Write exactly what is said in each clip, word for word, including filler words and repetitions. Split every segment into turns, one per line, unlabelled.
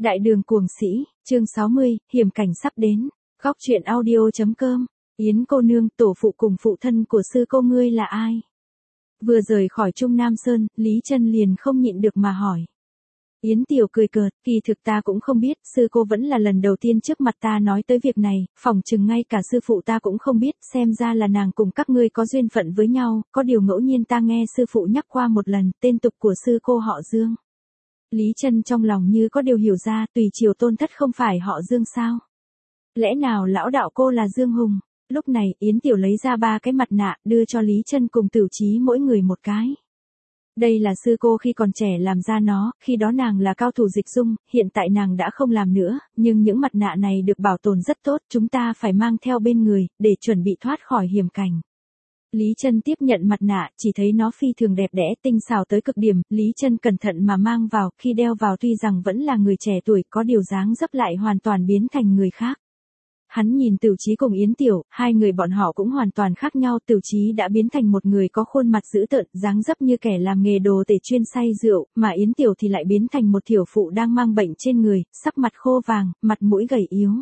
Đại đường cuồng sĩ, chương sáu mươi, hiểm cảnh sắp đến. Góc truyện audio.com. Yến cô nương, tổ phụ cùng phụ thân của sư cô ngươi là ai? Vừa rời khỏi Trung Nam Sơn, Lý Chân liền không nhịn được mà hỏi. Yến Tiểu cười cợt, kỳ thực ta cũng không biết, sư cô vẫn là lần đầu tiên trước mặt ta nói tới việc này, phỏng chừng ngay cả sư phụ ta cũng không biết, xem ra là nàng cùng các ngươi có duyên phận với nhau, có điều ngẫu nhiên ta nghe sư phụ nhắc qua một lần, tên tục của sư cô họ Dương. Lý Chân trong lòng như có điều hiểu ra, tùy triều tôn thất không phải họ Dương sao? Lẽ nào lão đạo cô là Dương Hùng? Lúc này, Yến Tiểu lấy ra ba cái mặt nạ, đưa cho Lý Chân cùng Tửu Chí mỗi người một cái. Đây là sư cô khi còn trẻ làm ra nó, khi đó nàng là cao thủ dịch dung, hiện tại nàng đã không làm nữa, nhưng những mặt nạ này được bảo tồn rất tốt, chúng ta phải mang theo bên người, để chuẩn bị thoát khỏi hiểm cảnh. Lý Chân tiếp nhận mặt nạ, chỉ thấy nó phi thường đẹp đẽ, tinh xảo tới cực điểm, Lý Chân cẩn thận mà mang vào, khi đeo vào tuy rằng vẫn là người trẻ tuổi, có điều dáng dấp lại hoàn toàn biến thành người khác. Hắn nhìn Tửu Chí cùng Yến Tiểu, hai người bọn họ cũng hoàn toàn khác nhau, Tửu Chí đã biến thành một người có khuôn mặt dữ tợn, dáng dấp như kẻ làm nghề đồ tể chuyên say rượu, mà Yến Tiểu thì lại biến thành một thiểu phụ đang mang bệnh trên người, sắc mặt khô vàng, mặt mũi gầy yếu.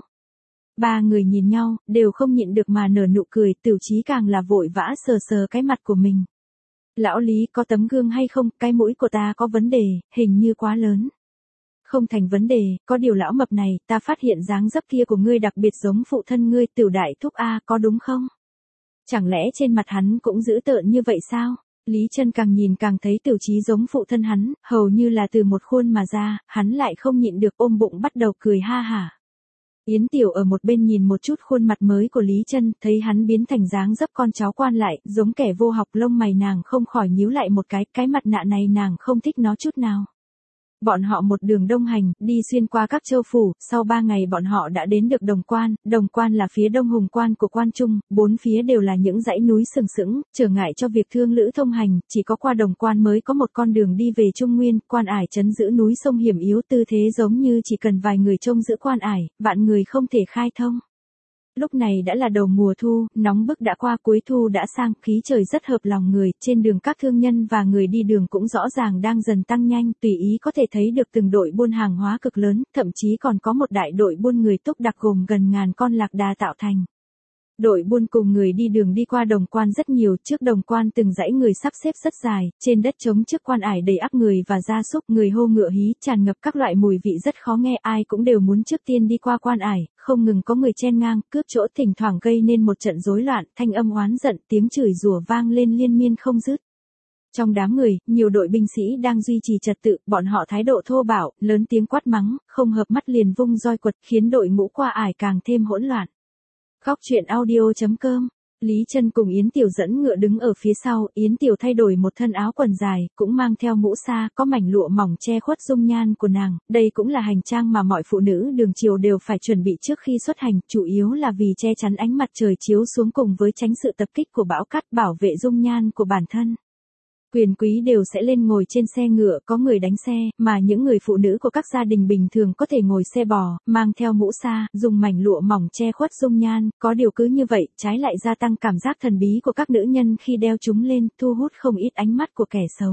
Ba người nhìn nhau, đều không nhịn được mà nở nụ cười, Tửu Chí càng là vội vã sờ sờ cái mặt của mình. Lão Lý, có tấm gương hay không, cái mũi của ta có vấn đề, hình như quá lớn. Không thành vấn đề, có điều lão mập này, ta phát hiện dáng dấp kia của ngươi đặc biệt giống phụ thân ngươi, Tửu đại thúc a, có đúng không? Chẳng lẽ trên mặt hắn cũng dữ tợn như vậy sao? Lý Chân càng nhìn càng thấy Tửu Chí giống phụ thân hắn, hầu như là từ một khuôn mà ra, hắn lại không nhịn được ôm bụng bắt đầu cười ha hả. Yến Tiểu ở một bên nhìn một chút khuôn mặt mới của Lý Chân, thấy hắn biến thành dáng dấp con cháu quan lại, giống kẻ vô học, lông mày nàng không khỏi nhíu lại một cái, cái mặt nạ này nàng không thích nó chút nào. Bọn họ một đường đông hành, đi xuyên qua các châu phủ, sau ba ngày bọn họ đã đến được Đồng Quan, Đồng Quan là phía đông hùng quan của Quan Trung, bốn phía đều là những dãy núi sừng sững, trở ngại cho việc thương lữ thông hành, chỉ có qua Đồng Quan mới có một con đường đi về Trung Nguyên, Quan Ải trấn giữ núi sông hiểm yếu, tư thế giống như chỉ cần vài người trông giữ Quan Ải, vạn người không thể khai thông. Lúc này đã là đầu mùa thu, nóng bức đã qua, cuối thu đã sang, khí trời rất hợp lòng người, trên đường các thương nhân và người đi đường cũng rõ ràng đang dần tăng nhanh, tùy ý có thể thấy được từng đội buôn hàng hóa cực lớn, thậm chí còn có một đại đội buôn người túc đặc gồm gần ngàn con lạc đà tạo thành. Đội buôn cùng người đi đường đi qua Đồng Quan rất nhiều, trước Đồng Quan từng dãy người sắp xếp rất dài, trên đất trống trước Quan Ải đầy ắp người và gia súc, người hô ngựa hí, tràn ngập các loại mùi vị rất khó nghe, ai cũng đều muốn trước tiên đi qua Quan Ải, không ngừng có người chen ngang, cướp chỗ, thỉnh thoảng gây nên một trận rối loạn, thanh âm oán giận, tiếng chửi rủa vang lên liên miên không dứt. Trong đám người, nhiều đội binh sĩ đang duy trì trật tự, bọn họ thái độ thô bạo, lớn tiếng quát mắng, không hợp mắt liền vung roi quật, khiến đội ngũ qua ải càng thêm hỗn loạn. Góc truyện audio.com. Lý Chân cùng Yến Tiểu dẫn ngựa đứng ở phía sau, Yến Tiểu thay đổi một thân áo quần dài, cũng mang theo mũ sa, có mảnh lụa mỏng che khuất dung nhan của nàng, đây cũng là hành trang mà mọi phụ nữ đường triều đều phải chuẩn bị trước khi xuất hành, chủ yếu là vì che chắn ánh mặt trời chiếu xuống cùng với tránh sự tập kích của bão cát, bảo vệ dung nhan của bản thân. Quyền quý đều sẽ lên ngồi trên xe ngựa, có người đánh xe, mà những người phụ nữ của các gia đình bình thường có thể ngồi xe bò, mang theo mũ sa, dùng mảnh lụa mỏng che khuất dung nhan, có điều cứ như vậy, trái lại gia tăng cảm giác thần bí của các nữ nhân khi đeo chúng lên, thu hút không ít ánh mắt của kẻ xấu.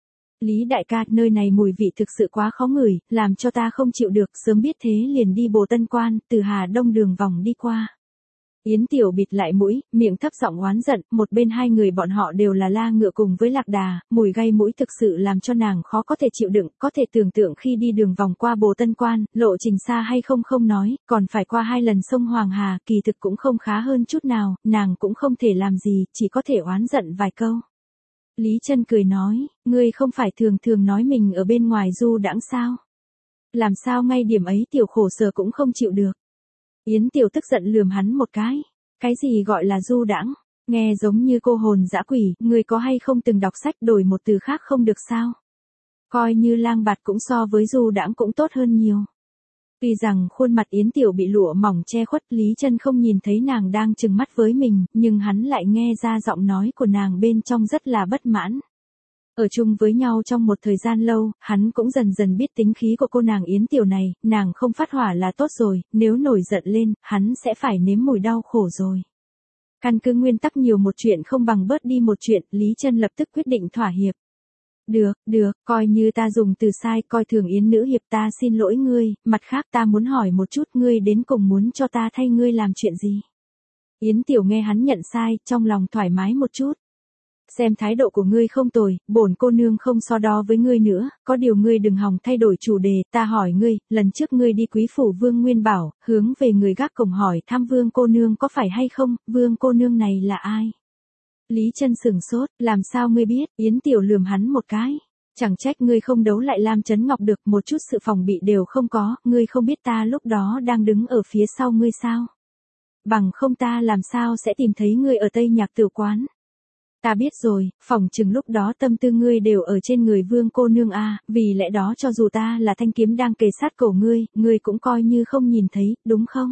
Lý đại ca, nơi này mùi vị thực sự quá khó ngửi, làm cho ta không chịu được, sớm biết thế liền đi Bồ Tân Quan, từ Hà Đông đường vòng đi qua. Yến Tiểu bịt lại mũi, miệng thấp giọng oán giận, một bên hai người bọn họ đều là la ngựa cùng với lạc đà, mùi gây mũi thực sự làm cho nàng khó có thể chịu đựng, có thể tưởng tượng khi đi đường vòng qua Bồ Tân Quan, lộ trình xa hay không không nói, còn phải qua hai lần sông Hoàng Hà, kỳ thực cũng không khá hơn chút nào, nàng cũng không thể làm gì, chỉ có thể oán giận vài câu. Lý Chân cười nói, ngươi không phải thường thường nói mình ở bên ngoài du đãng sao? Làm sao ngay điểm ấy tiểu khổ sở cũng không chịu được? Yến Tiểu tức giận lườm hắn một cái. Cái gì gọi là du đãng? Nghe giống như cô hồn dã quỷ, người có hay không từng đọc sách đổi một từ khác không được sao? Coi như lang bạt cũng so với du đãng cũng tốt hơn nhiều. Tuy rằng khuôn mặt Yến Tiểu bị lụa mỏng che khuất, Lý Chân không nhìn thấy nàng đang trừng mắt với mình, nhưng hắn lại nghe ra giọng nói của nàng bên trong rất là bất mãn. Ở chung với nhau trong một thời gian lâu, hắn cũng dần dần biết tính khí của cô nàng Yến Tiểu này, nàng không phát hỏa là tốt rồi, nếu nổi giận lên, hắn sẽ phải nếm mùi đau khổ rồi. Căn cứ nguyên tắc nhiều một chuyện không bằng bớt đi một chuyện, Lý Chân lập tức quyết định thỏa hiệp. Được, được, coi như ta dùng từ sai, coi thường Yến nữ hiệp, ta xin lỗi ngươi, mặt khác ta muốn hỏi một chút, ngươi đến cùng muốn cho ta thay ngươi làm chuyện gì? Yến Tiểu nghe hắn nhận sai, trong lòng thoải mái một chút. Xem thái độ của ngươi không tồi, bổn cô nương không so đo với ngươi nữa, có điều ngươi đừng hòng thay đổi chủ đề, ta hỏi ngươi, lần trước ngươi đi quý phủ Vương Nguyên Bảo, hướng về người gác cổng hỏi thăm Vương cô nương có phải hay không, Vương cô nương này là ai? Lý Chân sửng sốt, làm sao ngươi biết? Yến Tiểu lườm hắn một cái. Chẳng trách ngươi không đấu lại Lam Chấn Ngọc được, một chút sự phòng bị đều không có, ngươi không biết ta lúc đó đang đứng ở phía sau ngươi sao? Bằng không ta làm sao sẽ tìm thấy ngươi ở Tây Nhạc Tử quán? Ta biết rồi, phỏng chừng lúc đó tâm tư ngươi đều ở trên người Vương cô nương a, vì lẽ đó cho dù ta là thanh kiếm đang kề sát cổ ngươi, ngươi cũng coi như không nhìn thấy, đúng không?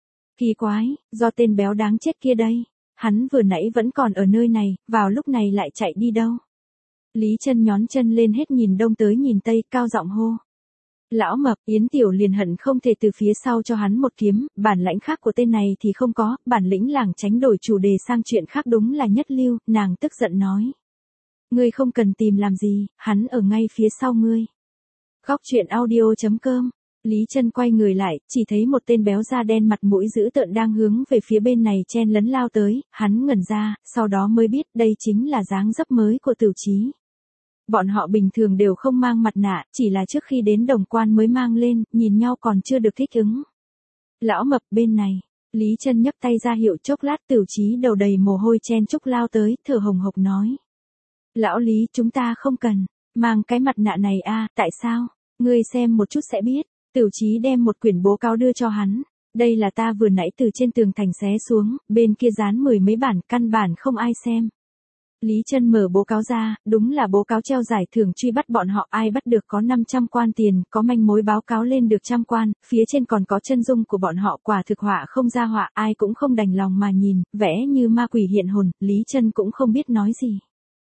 Kỳ quái, do tên béo đáng chết kia đây. Hắn vừa nãy vẫn còn ở nơi này, vào lúc này lại chạy đi đâu? Lý Chân nhón chân lên hết nhìn đông tới nhìn tây, cao giọng hô. Lão mập, Yến Tiểu liền hận không thể từ phía sau cho hắn một kiếm, bản lãnh khác của tên này thì không có, bản lĩnh lảng tránh đổi chủ đề sang chuyện khác đúng là nhất lưu, nàng tức giận nói. Ngươi không cần tìm làm gì, hắn ở ngay phía sau ngươi. Góc truyện audio chấm com. Lý Chân quay người lại, chỉ thấy một tên béo da đen mặt mũi dữ tợn đang hướng về phía bên này chen lấn lao tới, hắn ngẩn ra, sau đó mới biết đây chính là dáng dấp mới của Tửu Chí. Bọn họ bình thường đều không mang mặt nạ, chỉ là trước khi đến Đồng Quan mới mang lên, nhìn nhau còn chưa được thích ứng. Lão mập bên này, Lý Chân nhấc tay ra hiệu, chốc lát Tửu Chí đầu đầy mồ hôi chen chúc lao tới, thở hồng hộc nói. Lão Lý, chúng ta không cần, mang cái mặt nạ này a, tại sao? Ngươi xem một chút sẽ biết. Tửu Chí đem một quyển bố cáo đưa cho hắn. Đây là ta vừa nãy từ trên tường thành xé xuống, bên kia dán mười mấy bản, căn bản không ai xem. Lý Chân mở bố cáo ra, đúng là bố cáo treo giải thưởng truy bắt bọn họ, ai bắt được có năm trăm quan tiền, có manh mối báo cáo lên được trăm quan, phía trên còn có chân dung của bọn họ, quả thực họa không ra họa, ai cũng không đành lòng mà nhìn, vẽ như ma quỷ hiện hồn, Lý Chân cũng không biết nói gì.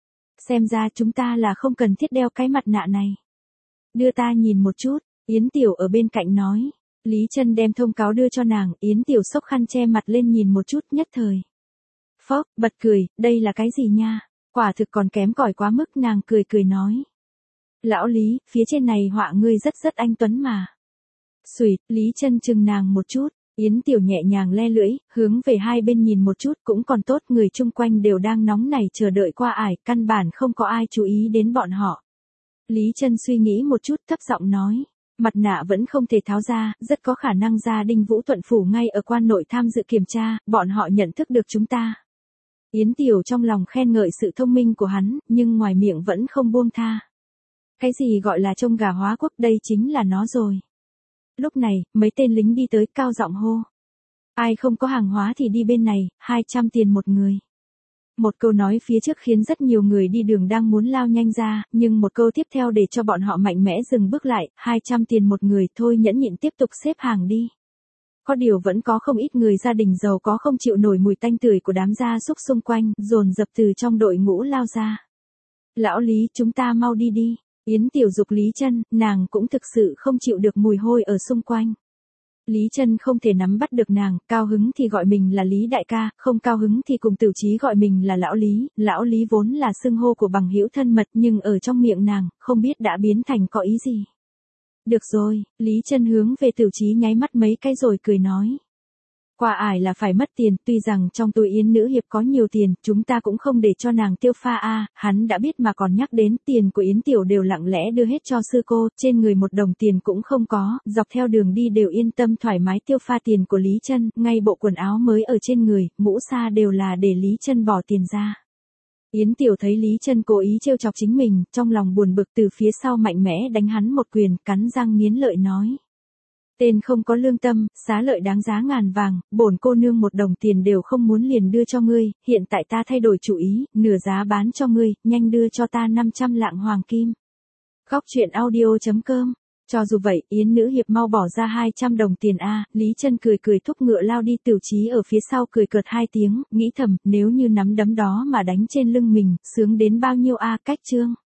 Xem ra chúng ta là không cần thiết đeo cái mặt nạ này. Đưa ta nhìn một chút. Yến Tiểu ở bên cạnh nói. Lý Chân đem thông cáo đưa cho nàng, Yến Tiểu xốc khăn che mặt lên nhìn một chút, nhất thời. Phốc, bật cười, đây là cái gì nha? Quả thực còn kém cỏi quá mức, nàng cười cười nói. Lão Lý, phía trên này họa ngươi rất rất anh tuấn mà. Xùi, Lý Chân chừng nàng một chút, Yến Tiểu nhẹ nhàng le lưỡi, hướng về hai bên nhìn một chút, cũng còn tốt, người chung quanh đều đang nóng nảy chờ đợi qua ải, căn bản không có ai chú ý đến bọn họ. Lý Chân suy nghĩ một chút, thấp giọng nói. Mặt nạ vẫn không thể tháo ra, rất có khả năng gia đình Vũ Thuận Phủ ngay ở quan nội tham dự kiểm tra, bọn họ nhận thức được chúng ta. Yến Tiểu trong lòng khen ngợi sự thông minh của hắn, nhưng ngoài miệng vẫn không buông tha. Cái gì gọi là trông gà hóa quốc, đây chính là nó rồi. Lúc này, mấy tên lính đi tới, cao giọng hô. Ai không có hàng hóa thì đi bên này, hai trăm tiền một người. Một câu nói phía trước khiến rất nhiều người đi đường đang muốn lao nhanh ra, nhưng một câu tiếp theo để cho bọn họ mạnh mẽ dừng bước lại, hai trăm tiền một người, thôi nhẫn nhịn tiếp tục xếp hàng đi. Có điều vẫn có không ít người gia đình giàu có không chịu nổi mùi tanh tưởi của đám gia súc xung quanh, dồn dập từ trong đội ngũ lao ra. Lão Lý, chúng ta mau đi đi. Yến Tiểu dục Lý Chân, nàng cũng thực sự không chịu được mùi hôi ở xung quanh. Lý Chân không thể nắm bắt được nàng, cao hứng thì gọi mình là Lý đại ca, không cao hứng thì cùng Tửu Chí gọi mình là Lão Lý, Lão Lý vốn là xưng hô của bằng hữu thân mật, nhưng ở trong miệng nàng, không biết đã biến thành có ý gì. Được rồi, Lý Chân hướng về Tửu Chí nháy mắt mấy cái rồi cười nói. Qua ải là phải mất tiền, tuy rằng trong túi Yến nữ hiệp có nhiều tiền, chúng ta cũng không để cho nàng tiêu pha a, à, hắn đã biết mà còn nhắc đến, tiền của Yến Tiểu đều lặng lẽ đưa hết cho sư cô, trên người một đồng tiền cũng không có, dọc theo đường đi đều yên tâm thoải mái tiêu pha tiền của Lý Chân, ngay bộ quần áo mới ở trên người, mũ sa đều là để Lý Chân bỏ tiền ra. Yến Tiểu thấy Lý Chân cố ý trêu chọc chính mình, trong lòng buồn bực, từ phía sau mạnh mẽ đánh hắn một quyền, cắn răng nghiến lợi nói. Tên không có lương tâm, xá lợi đáng giá ngàn vàng, bổn cô nương một đồng tiền đều không muốn liền đưa cho ngươi, hiện tại ta thay đổi chủ ý, nửa giá bán cho ngươi, nhanh đưa cho ta năm trăm lạng hoàng kim. Góc truyện audio chấm com. Cho dù vậy, Yến nữ hiệp mau bỏ ra hai trăm đồng tiền a, Lý Chân cười cười thúc ngựa lao đi, Tửu Chí ở phía sau cười cợt hai tiếng, nghĩ thầm, nếu như nắm đấm đó mà đánh trên lưng mình, sướng đến bao nhiêu a, cách chương.